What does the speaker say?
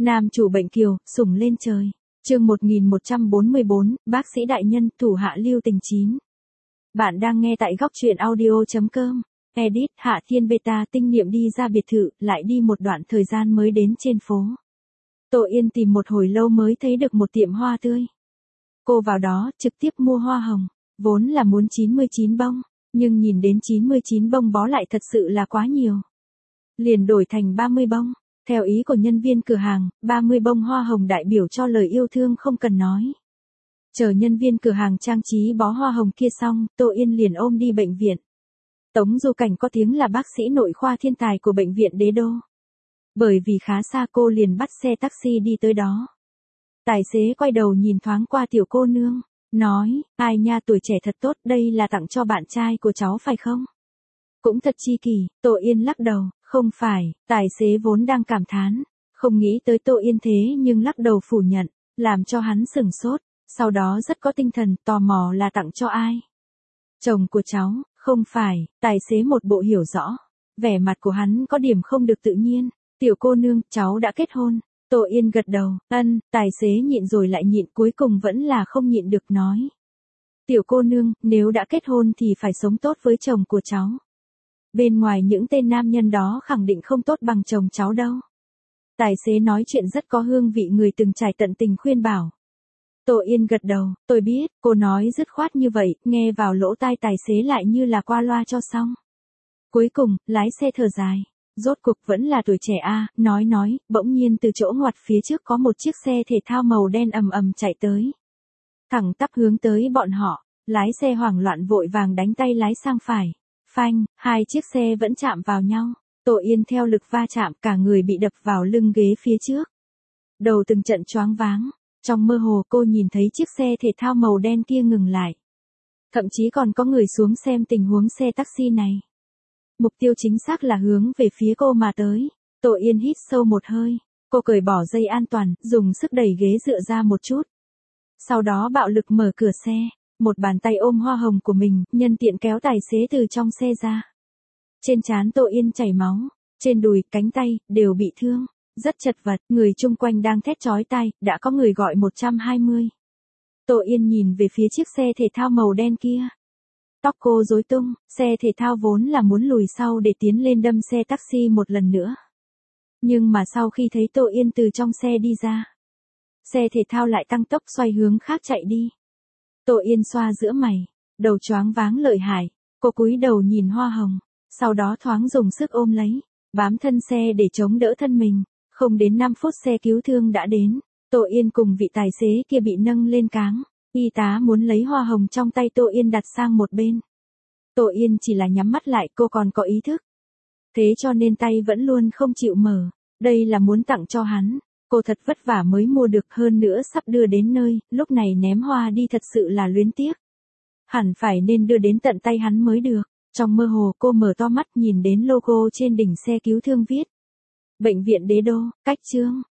Nam chủ bệnh kiều, sủng lên trời. Chương 1144, bác sĩ đại nhân, thủ hạ lưu tình 9. Bạn đang nghe tại góc truyện audio.com. Edit, Hạ Thiên Beta tinh niệm đi ra biệt thự, lại đi một đoạn thời gian mới đến trên phố. Tô Yên tìm một hồi lâu mới thấy được một tiệm hoa tươi. Cô vào đó, trực tiếp mua hoa hồng, vốn là muốn 99 bông, nhưng nhìn đến 99 bông bó lại thật sự là quá nhiều. Liền đổi thành 30 bông. Theo ý của nhân viên cửa hàng, 30 bông hoa hồng đại biểu cho lời yêu thương không cần nói. Chờ nhân viên cửa hàng trang trí bó hoa hồng kia xong, Tô Yên liền ôm đi bệnh viện. Tống Du Cảnh có tiếng là bác sĩ nội khoa thiên tài của bệnh viện Đế Đô. Bởi vì khá xa cô liền bắt xe taxi đi tới đó. Tài xế quay đầu nhìn thoáng qua tiểu cô nương, nói, ai nha tuổi trẻ thật tốt, đây là tặng cho bạn trai của cháu phải không? Cũng thật chi kỷ, Tô Yên lắc đầu, không phải, tài xế vốn đang cảm thán, không nghĩ tới Tô Yên thế nhưng lắc đầu phủ nhận, làm cho hắn sửng sốt, sau đó rất có tinh thần, tò mò là tặng cho ai? Chồng của cháu, không phải, tài xế một bộ hiểu rõ, vẻ mặt của hắn có điểm không được tự nhiên, tiểu cô nương, cháu đã kết hôn. Tô Yên gật đầu, tài xế nhịn rồi lại nhịn cuối cùng vẫn là không nhịn được nói. Tiểu cô nương, nếu đã kết hôn thì phải sống tốt với chồng của cháu. Bên ngoài những tên nam nhân đó khẳng định không tốt bằng chồng cháu đâu. Tài xế nói chuyện rất có hương vị người từng trải tận tình khuyên bảo. Tô Yên gật đầu, tôi biết, cô nói dứt khoát như vậy, nghe vào lỗ tai tài xế lại như là qua loa cho xong. Cuối cùng, lái xe thở dài. Rốt cuộc vẫn là tuổi trẻ a, nói, bỗng nhiên từ chỗ ngoặt phía trước có một chiếc xe thể thao màu đen ầm ầm chạy tới. Thẳng tắp hướng tới bọn họ, lái xe hoảng loạn vội vàng đánh tay lái sang phải. Phanh, hai chiếc xe vẫn chạm vào nhau. Tô Yên theo lực va chạm cả người bị đập vào lưng ghế phía trước. Đầu từng trận choáng váng. Trong mơ hồ cô nhìn thấy chiếc xe thể thao màu đen kia ngừng lại. Thậm chí còn có người xuống xem tình huống xe taxi này. Mục tiêu chính xác là hướng về phía cô mà tới. Tô Yên hít sâu một hơi. Cô cởi bỏ dây an toàn, dùng sức đẩy ghế dựa ra một chút. Sau đó bạo lực mở cửa xe. Một bàn tay ôm hoa hồng của mình, nhân tiện kéo tài xế từ trong xe ra. Trên trán Tô Yên chảy máu. Trên đùi, cánh tay, đều bị thương. Rất chật vật, người chung quanh đang thét chói tai, đã có người gọi 120. Tô Yên nhìn về phía chiếc xe thể thao màu đen kia. Tóc cô rối tung, xe thể thao vốn là muốn lùi sau để tiến lên đâm xe taxi một lần nữa. Nhưng mà sau khi thấy Tô Yên từ trong xe đi ra, xe thể thao lại tăng tốc xoay hướng khác chạy đi. Tô Yên xoa giữa mày, đầu choáng váng lợi hại, cô cúi đầu nhìn hoa hồng, sau đó thoáng dùng sức ôm lấy, bám thân xe để chống đỡ thân mình, không đến 5 phút xe cứu thương đã đến, Tô Yên cùng vị tài xế kia bị nâng lên cáng. Y tá muốn lấy hoa hồng trong tay Tô Yên đặt sang một bên. Tô Yên chỉ là nhắm mắt lại, cô còn có ý thức. Thế cho nên tay vẫn luôn không chịu mở. Đây là muốn tặng cho hắn. Cô thật vất vả mới mua được, hơn nữa sắp đưa đến nơi, lúc này ném hoa đi thật sự là luyến tiếc. Hẳn phải nên đưa đến tận tay hắn mới được. Trong mơ hồ cô mở to mắt nhìn đến logo trên đỉnh xe cứu thương viết. Bệnh viện Đế Đô, cách chương.